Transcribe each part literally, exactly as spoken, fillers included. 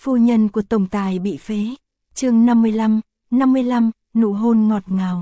Phu nhân của tổng tài bị phế. Chương năm mươi lăm, năm mươi lăm, nụ hôn ngọt ngào.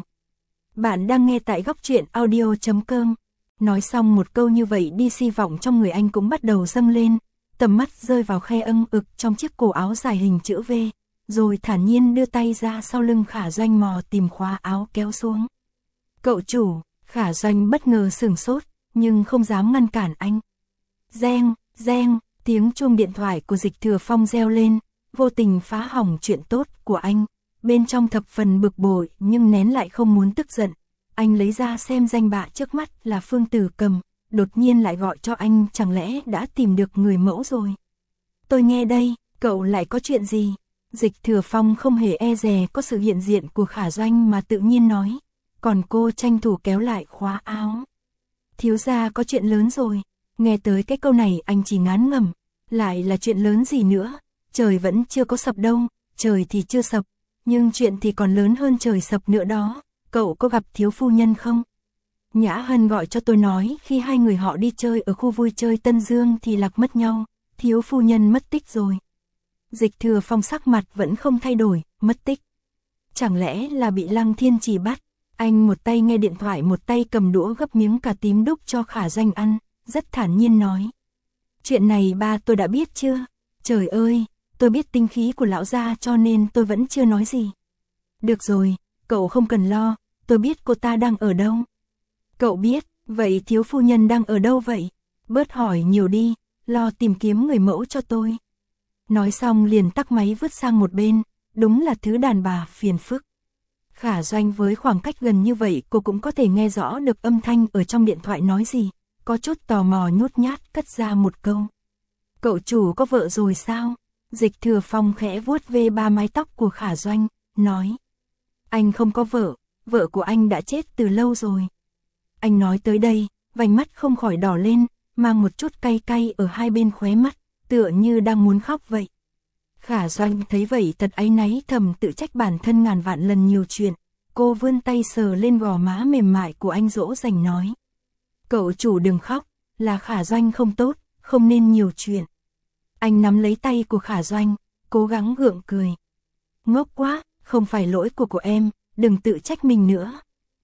Bạn đang nghe tại góc truyện audio chấm com. Nói xong một câu như vậy đi, si vọng trong người anh cũng bắt đầu dâng lên, tầm mắt rơi vào khe âng ực trong chiếc cổ áo dài hình chữ V, rồi thản nhiên đưa tay ra sau lưng Khả Doanh mò tìm khóa áo kéo xuống. Cậu chủ. Khả Doanh bất ngờ sửng sốt, nhưng không dám ngăn cản anh. Reng, reng, tiếng chuông điện thoại của Dịch Thừa Phong reo lên, vô tình phá hỏng chuyện tốt của anh. Bên trong thập phần bực bội nhưng nén lại không muốn tức giận. Anh lấy ra xem danh bạ trước mắt là Phương Tử Cầm, đột nhiên lại gọi cho anh, chẳng lẽ đã tìm được người mẫu rồi. Tôi nghe đây, cậu lại có chuyện gì? Dịch Thừa Phong không hề e dè có sự hiện diện của Khả Doanh mà tự nhiên nói. Còn cô tranh thủ kéo lại khóa áo. Thiếu gia có chuyện lớn rồi. Nghe tới cái câu này anh chỉ ngán ngẩm. Lại là chuyện lớn gì nữa? Trời vẫn chưa có sập đâu. Trời thì chưa sập, nhưng chuyện thì còn lớn hơn trời sập nữa đó. Cậu có gặp thiếu phu nhân không? Nhã Hân gọi cho tôi nói khi hai người họ đi chơi ở khu vui chơi Tân Dương thì lạc mất nhau. Thiếu phu nhân mất tích rồi. Dịch Thừa Phong sắc mặt vẫn không thay đổi. Mất tích? Chẳng lẽ là bị Lăng Thiên Trì bắt? Anh một tay nghe điện thoại một tay cầm đũa gấp miếng cà tím đúc cho Khả Doanh ăn, rất thản nhiên nói. Chuyện này ba tôi đã biết chưa? Trời ơi, tôi biết tinh khí của lão gia cho nên tôi vẫn chưa nói gì. Được rồi, cậu không cần lo, tôi biết cô ta đang ở đâu. Cậu biết, vậy thiếu phu nhân đang ở đâu vậy? Bớt hỏi nhiều đi, lo tìm kiếm người mẫu cho tôi. Nói xong liền tắt máy vứt sang một bên, đúng là thứ đàn bà phiền phức. Khả Doanh với khoảng cách gần như vậy cô cũng có thể nghe rõ được âm thanh ở trong điện thoại nói gì, có chút tò mò nhút nhát cất ra một câu. Cậu chủ có vợ rồi sao? Dịch Thừa Phong khẽ vuốt ve ba mái tóc của Khả Doanh, nói. Anh không có vợ, vợ của anh đã chết từ lâu rồi. Anh nói tới đây, vành mắt không khỏi đỏ lên, mang một chút cay cay ở hai bên khóe mắt, tựa như đang muốn khóc vậy. Khả Doanh thấy vậy thật áy náy, thầm tự trách bản thân ngàn vạn lần nhiều chuyện. Cô vươn tay sờ lên gò má mềm mại của anh dỗ dành nói. Cậu chủ đừng khóc, là Khả Doanh không tốt, không nên nhiều chuyện. Anh nắm lấy tay của Khả Doanh, cố gắng gượng cười. Ngốc quá, không phải lỗi của cô em, đừng tự trách mình nữa.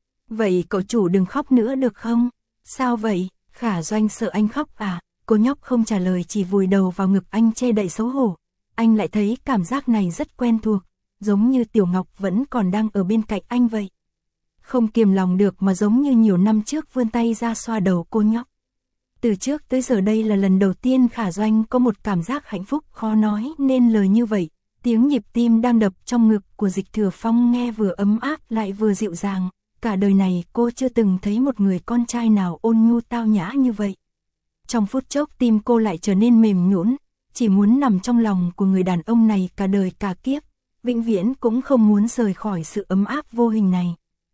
Vậy cậu chủ đừng khóc nữa được không? Sao vậy? Khả Doanh sợ anh khóc à? Cô nhóc không trả lời, chỉ vùi đầu vào ngực anh che đậy xấu hổ. Anh lại thấy cảm giác này rất quen thuộc, giống như Tiểu Ngọc vẫn còn đang ở bên cạnh anh vậy. Không kiềm lòng được mà giống như nhiều năm trước vươn tay ra xoa đầu cô nhóc. Từ trước tới giờ đây là lần đầu tiên Khả Doanh có một cảm giác hạnh phúc khó nói nên lời như vậy. Tiếng nhịp tim đang đập trong ngực của Dịch Thừa Phong nghe vừa ấm áp lại vừa dịu dàng. Cả đời này cô chưa từng thấy một người con trai nào ôn nhu tao nhã như vậy. Trong phút chốc tim cô lại trở nên mềm nhũn, chỉ muốn nằm trong lòng của người đàn ông này cả đời cả kiếp, vĩnh viễn cũng không muốn rời khỏi sự ấm áp vô hình này.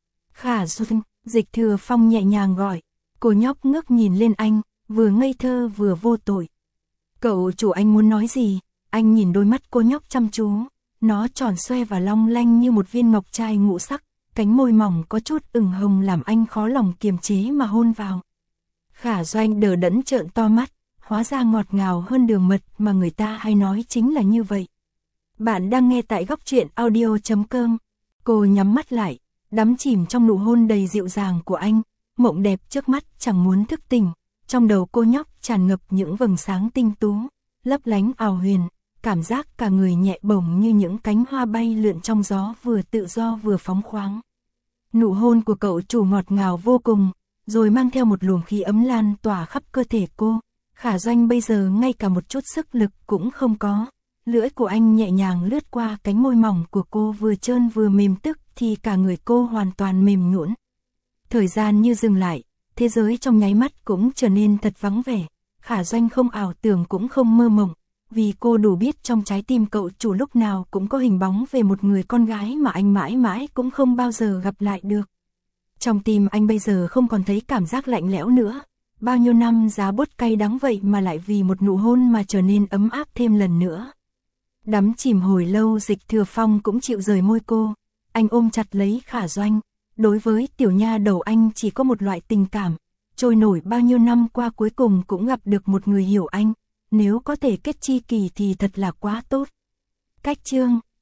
Khả Doanh, Dịch Thừa Phong nhẹ nhàng gọi, cô nhóc ngước nhìn lên anh, vừa ngây thơ vừa vô tội. Cậu chủ, anh muốn nói gì? Anh nhìn đôi mắt cô nhóc chăm chú, nó tròn xoe và long lanh như một viên ngọc trai ngũ sắc, cánh môi mỏng có chút ửng hồng làm anh khó lòng kiềm chế mà hôn vào. Khả Doanh đờ đẫn trợn to mắt, hóa ra ngọt ngào hơn đường mật mà người ta hay nói chính là như vậy. Bạn đang nghe tại góc truyện audio chấm com. Cô nhắm mắt lại, đắm chìm trong nụ hôn đầy dịu dàng của anh, mộng đẹp trước mắt chẳng muốn thức tỉnh. Trong đầu cô nhóc tràn ngập những vầng sáng tinh tú, lấp lánh ảo huyền, cảm giác cả người nhẹ bổng như những cánh hoa bay lượn trong gió, vừa tự do vừa phóng khoáng. Nụ hôn của cậu chủ ngọt ngào vô cùng, rồi mang theo một luồng khí ấm lan tỏa khắp cơ thể cô. Khả Doanh bây giờ ngay cả một chút sức lực cũng không có. Lưỡi của anh nhẹ nhàng lướt qua cánh môi mỏng của cô, vừa trơn vừa mềm, tức thì cả người cô hoàn toàn mềm nhũn. Thời gian như dừng lại, thế giới trong nháy mắt cũng trở nên thật vắng vẻ. Khả Doanh không ảo tưởng cũng không mơ mộng, vì cô đủ biết trong trái tim cậu chủ lúc nào cũng có hình bóng về một người con gái mà anh mãi mãi cũng không bao giờ gặp lại được. Trong tim anh bây giờ không còn thấy cảm giác lạnh lẽo nữa. Bao nhiêu năm giá bút cay đắng vậy mà lại vì một nụ hôn mà trở nên ấm áp thêm lần nữa. Đắm chìm hồi lâu, Dịch Thừa Phong cũng chịu rời môi cô. Anh ôm chặt lấy Khả Doanh. Đối với tiểu nha đầu anh chỉ có một loại tình cảm. Trôi nổi bao nhiêu năm qua cuối cùng cũng gặp được một người hiểu anh. Nếu có thể kết tri kỷ thì thật là quá tốt. Cách chương